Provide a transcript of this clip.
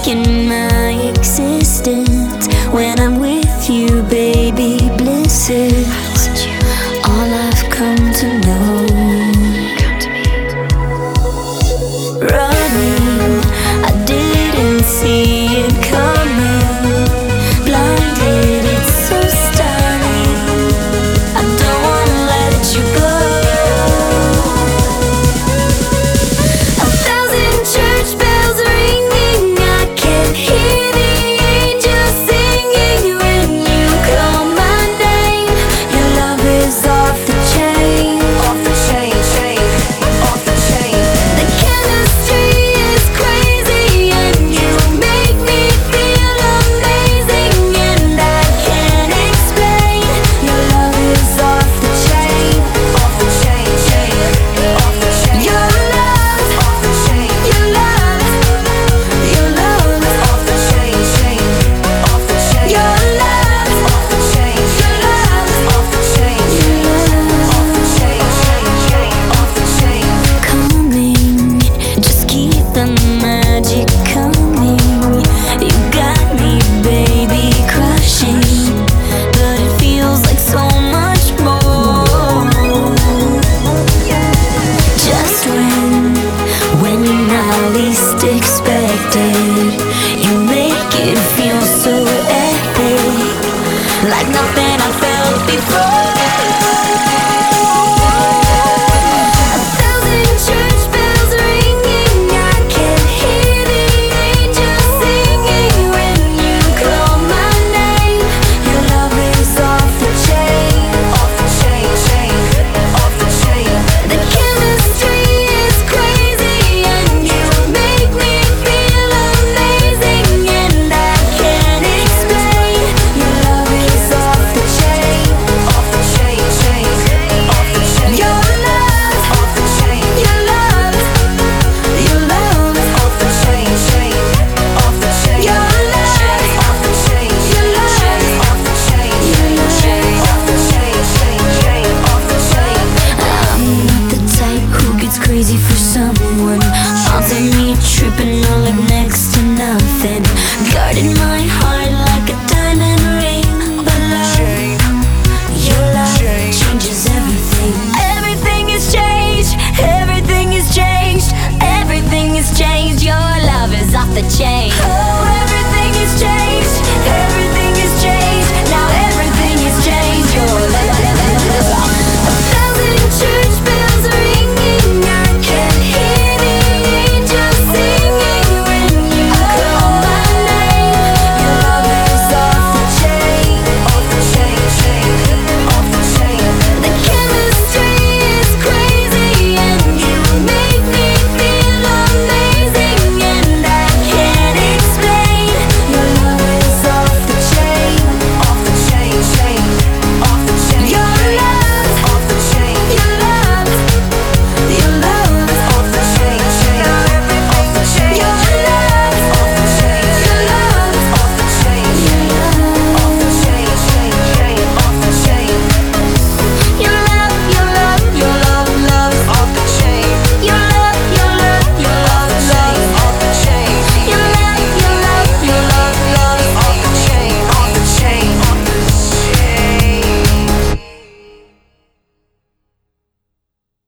in my existence. When I'm with you, baby, bliss is all I've come to know. Running, I didn't see it coming. Blinded, it's so stunning. I don't wanna let you go. A thousand church bells ringing, I can hear the angels singing. When you call my name, your love is off the chain. Off the chain, chain, off the chain. The chemistry is crazy, and you make me feel amazing. And I can't explain, your love is off the chain. Off the chain, chain, off the chain. Your love, off the chain. Your love, off the chain, chain, off the chain. Your love, off the chain. Your love, off the chain. Your love, off the chain, chain, off the chain. Coming, just keep the magic coming. You got me, baby, crushing, but it feels like so much more. Just when you're not least expected, you make it feel so epic, like nothing I felt before.